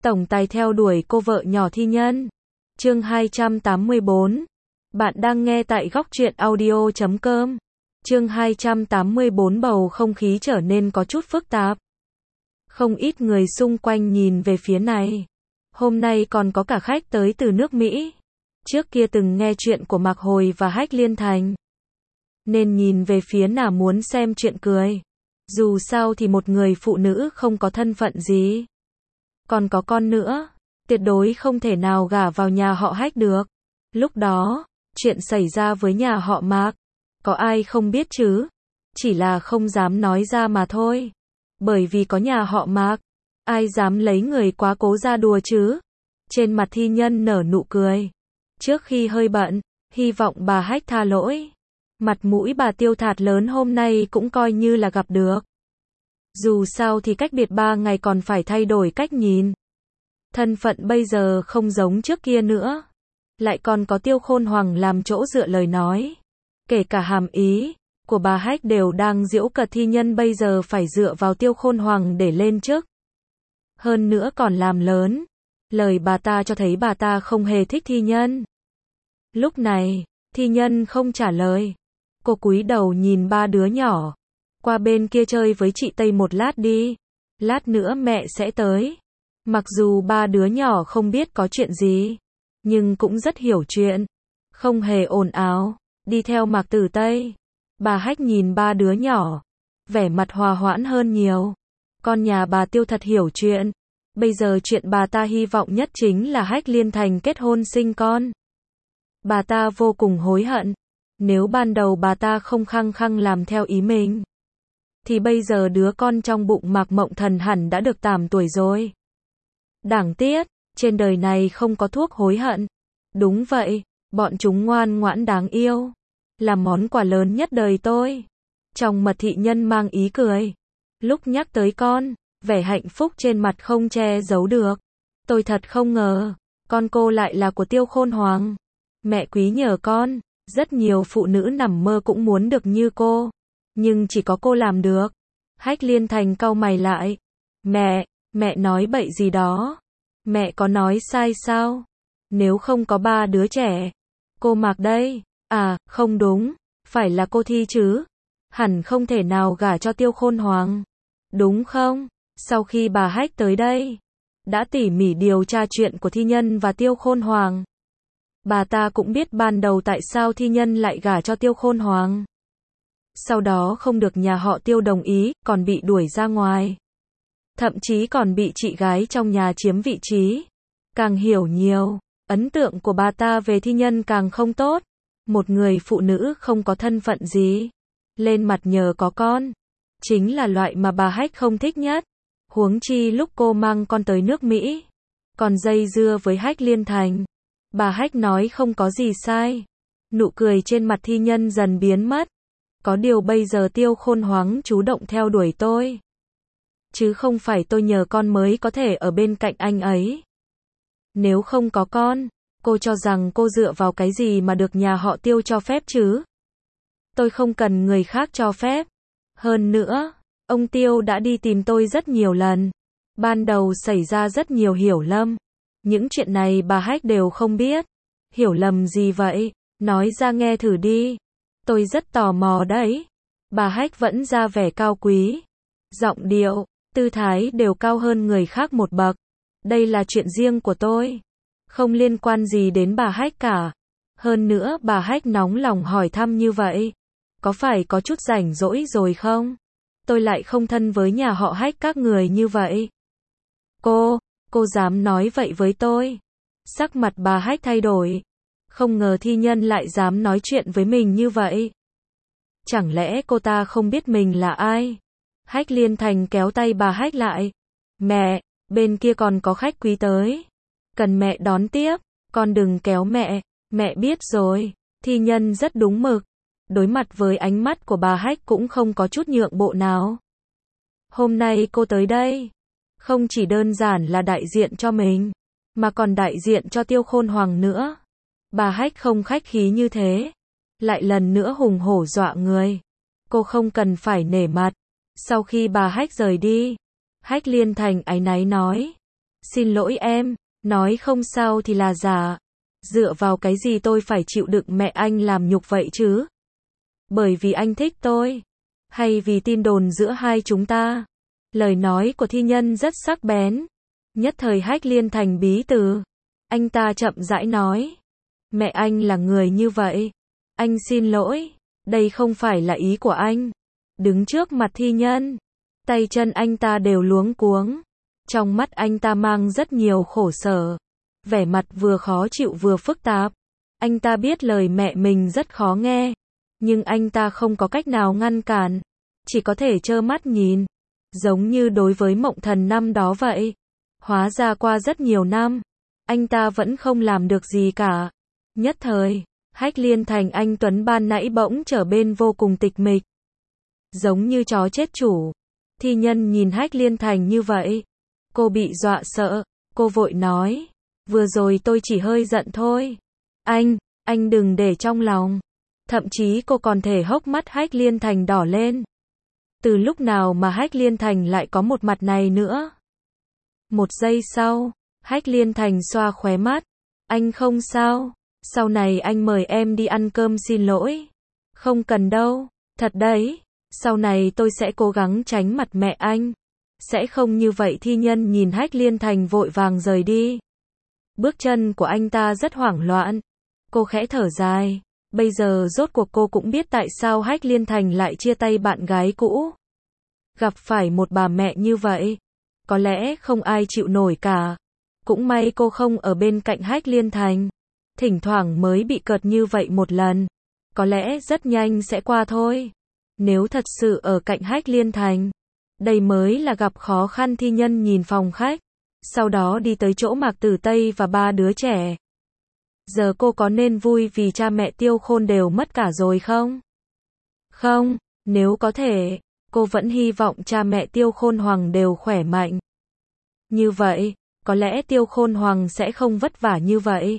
Tổng tài theo đuổi cô vợ nhỏ thi nhân. Chương 284. Bạn đang nghe tại góc truyện audio.com. Chương 284 bầu không khí trở nên có chút phức tạp. Không ít người xung quanh nhìn về phía này. Hôm nay còn có cả khách tới từ nước Mỹ. Trước kia từng nghe chuyện của Mạc Hồi và Hách Liên Thành. Nên nhìn về phía nào muốn xem chuyện cười. Dù sao thì một người phụ nữ không có thân phận gì. Còn có con nữa. Tuyệt đối không thể nào gả vào nhà họ Hách được. Lúc đó, chuyện xảy ra với nhà họ Mạc. Có ai không biết chứ? Chỉ là không dám nói ra mà thôi. Bởi vì có nhà họ Mạc. Ai dám lấy người quá cố ra đùa chứ? Trên mặt thi nhân nở nụ cười. Trước khi hơi bận, hy vọng bà Hách tha lỗi. Mặt mũi bà Tiêu Thạt lớn hôm nay cũng coi như là gặp được. Dù sao thì cách biệt 3 ngày còn phải thay đổi cách nhìn. Thân phận bây giờ không giống trước kia nữa. Lại còn có Tiêu Khôn Hoàng làm chỗ dựa lời nói. Kể cả hàm ý của bà Hách đều đang giễu cợt thi nhân bây giờ phải dựa vào Tiêu Khôn Hoàng để lên chức. Hơn nữa còn làm lớn. Lời bà ta cho thấy bà ta không hề thích thi nhân. Lúc này, thi nhân không trả lời. Cô cúi đầu nhìn ba đứa nhỏ. Qua bên kia chơi với chị Tây một lát đi. Lát nữa mẹ sẽ tới. Mặc dù ba đứa nhỏ không biết có chuyện gì, nhưng cũng rất hiểu chuyện. Không hề ồn ào, đi theo Mạc Tử Tây. Bà Hách nhìn ba đứa nhỏ, vẻ mặt hòa hoãn hơn nhiều. Con nhà bà Tiêu thật hiểu chuyện. Bây giờ chuyện bà ta hy vọng nhất chính là Hách Liên Thành kết hôn sinh con. Bà ta vô cùng hối hận. Nếu ban đầu bà ta không khăng khăng làm theo ý mình, thì bây giờ đứa con trong bụng Mạc Mộng Thần hẳn đã được 8 tuổi rồi. Đáng tiếc, trên đời này không có thuốc hối hận. Đúng vậy, bọn chúng ngoan ngoãn đáng yêu. Là món quà lớn nhất đời tôi. Trong mặt thị nhân mang ý cười. Lúc nhắc tới con, vẻ hạnh phúc trên mặt không che giấu được. Tôi thật không ngờ, con cô lại là của Tiêu Khôn Hoàng. Mẹ quý nhờ con, rất nhiều phụ nữ nằm mơ cũng muốn được như cô. Nhưng chỉ có cô làm được. Hách Liên Thành cau mày lại. Mẹ nói bậy gì đó. Mẹ có nói sai sao? Nếu không có ba đứa trẻ. Cô Mạc đây. À, không đúng. Phải là cô Thi chứ. Hẳn không thể nào gả cho Tiêu Khôn Hoàng. Đúng không? Sau khi bà Hách tới đây, đã tỉ mỉ điều tra chuyện của thi nhân và Tiêu Khôn Hoàng. Bà ta cũng biết ban đầu tại sao thi nhân lại gả cho Tiêu Khôn Hoàng. Sau đó không được nhà họ Tiêu đồng ý, còn bị đuổi ra ngoài. Thậm chí còn bị chị gái trong nhà chiếm vị trí. Càng hiểu nhiều, ấn tượng của bà ta về thi nhân càng không tốt. Một người phụ nữ không có thân phận gì, lên mặt nhờ có con, chính là loại mà bà Hách không thích nhất. Huống chi lúc cô mang con tới nước Mỹ, còn dây dưa với Hách Liên Thành. Bà Hách nói không có gì sai. Nụ cười trên mặt thi nhân dần biến mất. Có điều bây giờ Tiêu Khôn Hoàng chủ động theo đuổi tôi. Chứ không phải tôi nhờ con mới có thể ở bên cạnh anh ấy. Nếu không có con, cô cho rằng cô dựa vào cái gì mà được nhà họ Tiêu cho phép chứ? Tôi không cần người khác cho phép. Hơn nữa, ông Tiêu đã đi tìm tôi rất nhiều lần. Ban đầu xảy ra rất nhiều hiểu lầm. Những chuyện này bà Hách đều không biết. Hiểu lầm gì vậy? Nói ra nghe thử đi. Tôi rất tò mò đấy. Bà Hách vẫn ra vẻ cao quý. Giọng điệu, tư thái đều cao hơn người khác một bậc. Đây là chuyện riêng của tôi. Không liên quan gì đến bà Hách cả. Hơn nữa bà Hách nóng lòng hỏi thăm như vậy. Có phải có chút rảnh rỗi rồi không? Tôi lại không thân với nhà họ Hách các người như vậy. Cô dám nói vậy với tôi? Sắc mặt bà Hách thay đổi. Không ngờ thi nhân lại dám nói chuyện với mình như vậy. Chẳng lẽ cô ta không biết mình là ai? Hách Liên Thành kéo tay bà Hách lại. Mẹ, bên kia còn có khách quý tới. Cần mẹ đón tiếp. Con đừng kéo mẹ biết rồi. Thi nhân rất đúng mực. Đối mặt với ánh mắt của bà Hách cũng không có chút nhượng bộ nào. Hôm nay cô tới đây, không chỉ đơn giản là đại diện cho mình, mà còn đại diện cho Tiêu Khôn Hoàng nữa. Bà Hách không khách khí như thế. Lại lần nữa hùng hổ dọa người. Cô không cần phải nể mặt. Sau khi bà Hách rời đi, Hách Liên Thành áy náy nói. Xin lỗi em, nói không sao thì là giả. Dựa vào cái gì tôi phải chịu đựng mẹ anh làm nhục vậy chứ? Bởi vì anh thích tôi, hay vì tin đồn giữa hai chúng ta? Lời nói của thi nhân rất sắc bén, nhất thời Hách Liên Thành bí từ. Anh ta chậm rãi nói, mẹ anh là người như vậy. Anh xin lỗi, đây không phải là ý của anh. Đứng trước mặt thi nhân, tay chân anh ta đều luống cuống. Trong mắt anh ta mang rất nhiều khổ sở, vẻ mặt vừa khó chịu vừa phức tạp. Anh ta biết lời mẹ mình rất khó nghe, nhưng anh ta không có cách nào ngăn cản, chỉ có thể trơ mắt nhìn. Giống như đối với Mộng Thần năm đó vậy. Hóa ra qua rất nhiều năm, anh ta vẫn không làm được gì cả. Nhất thời, Hách Liên Thành anh Tuấn ban nãy bỗng trở bên vô cùng tịch mịch. Giống như chó chết chủ. Thi nhân nhìn Hách Liên Thành như vậy, cô bị dọa sợ, cô vội nói, vừa rồi tôi chỉ hơi giận thôi. Anh đừng để trong lòng. Thậm chí cô còn thể hốc mắt Hách Liên Thành đỏ lên. Từ lúc nào mà Hách Liên Thành lại có một mặt này nữa? Một giây sau, Hách Liên Thành xoa khóe mắt. Anh không sao, sau này anh mời em đi ăn cơm xin lỗi. Không cần đâu, thật đấy, sau này tôi sẽ cố gắng tránh mặt mẹ anh. Sẽ không như vậy. Thi nhân nhìn Hách Liên Thành vội vàng rời đi. Bước chân của anh ta rất hoảng loạn. Cô khẽ thở dài. Bây giờ rốt cuộc cô cũng biết tại sao Hách Liên Thành lại chia tay bạn gái cũ. Gặp phải một bà mẹ như vậy, có lẽ không ai chịu nổi cả. Cũng may cô không ở bên cạnh Hách Liên Thành. Thỉnh thoảng mới bị cợt như vậy một lần. Có lẽ rất nhanh sẽ qua thôi. Nếu thật sự ở cạnh Hách Liên Thành, đây mới là gặp khó khăn. Thi nhân nhìn phòng khách, sau đó đi tới chỗ Mạc Tử Tây và ba đứa trẻ. Giờ cô có nên vui vì cha mẹ Tiêu Khôn đều mất cả rồi không? Không, nếu có thể, cô vẫn hy vọng cha mẹ Tiêu Khôn Hoàng đều khỏe mạnh. Như vậy, có lẽ Tiêu Khôn Hoàng sẽ không vất vả như vậy.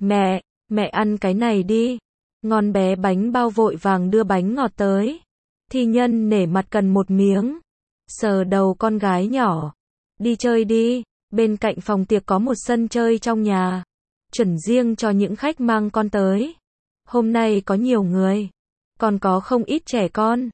Mẹ ăn cái này đi. Ngon bé bánh bao vội vàng đưa bánh ngọt tới. Thi nhân nể mặt cần một miếng. Sờ đầu con gái nhỏ. Đi chơi đi, bên cạnh phòng tiệc có một sân chơi trong nhà. Chuẩn riêng cho những khách mang con tới. Hôm nay có nhiều người, còn có không ít trẻ con.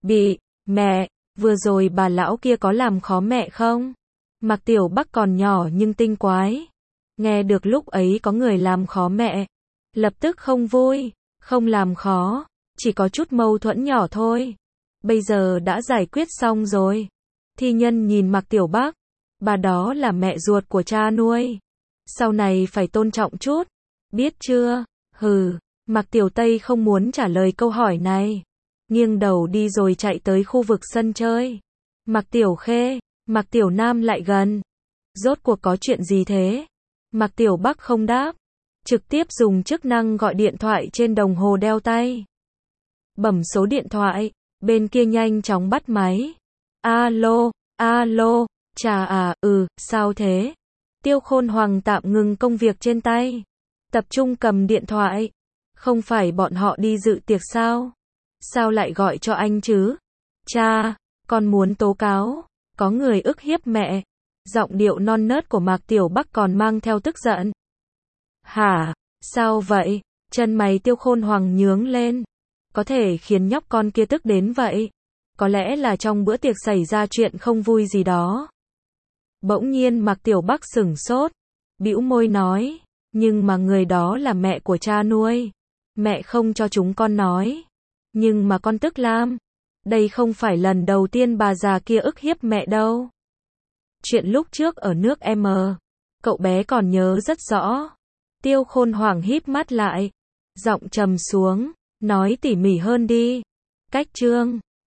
Mẹ, vừa rồi bà lão kia có làm khó mẹ không? Mạc Tiểu Bắc còn nhỏ nhưng tinh quái. Nghe được lúc ấy có người làm khó mẹ, lập tức không vui, không làm khó, chỉ có chút mâu thuẫn nhỏ thôi. Bây giờ đã giải quyết xong rồi. Thi nhân nhìn Mạc Tiểu Bắc, bà đó là mẹ ruột của cha nuôi. Sau này phải tôn trọng chút, biết chưa? Mạc Tiểu Tây không muốn trả lời câu hỏi này. Nghiêng đầu đi rồi chạy tới khu vực sân chơi. Mạc Tiểu Khê, Mạc Tiểu Nam lại gần. Rốt cuộc có chuyện gì thế? Mạc Tiểu Bắc không đáp, trực tiếp dùng chức năng gọi điện thoại trên đồng hồ đeo tay. Bấm số điện thoại, bên kia nhanh chóng bắt máy. Alo, chà sao thế? Tiêu Khôn Hoàng tạm ngừng công việc trên tay, tập trung cầm điện thoại. Không phải bọn họ đi dự tiệc sao? Sao lại gọi cho anh chứ? Cha, con muốn tố cáo, có người ức hiếp mẹ. Giọng điệu non nớt của Mạc Tiểu Bắc còn mang theo tức giận. Hả? Sao vậy? Chân mày Tiêu Khôn Hoàng nhướng lên. Có thể khiến nhóc con kia tức đến vậy? Có lẽ là trong bữa tiệc xảy ra chuyện không vui gì đó. Bỗng nhiên Mạc Tiểu Bắc sửng sốt, bĩu môi nói, nhưng mà người đó là mẹ của cha nuôi. Mẹ không cho chúng con nói. Nhưng mà con tức lắm. Đây không phải lần đầu tiên bà già kia ức hiếp mẹ đâu. Chuyện lúc trước ở nước M, cậu bé còn nhớ rất rõ. Tiêu Khôn Hoàng híp mắt lại, giọng trầm xuống, nói tỉ mỉ hơn đi. Cách chương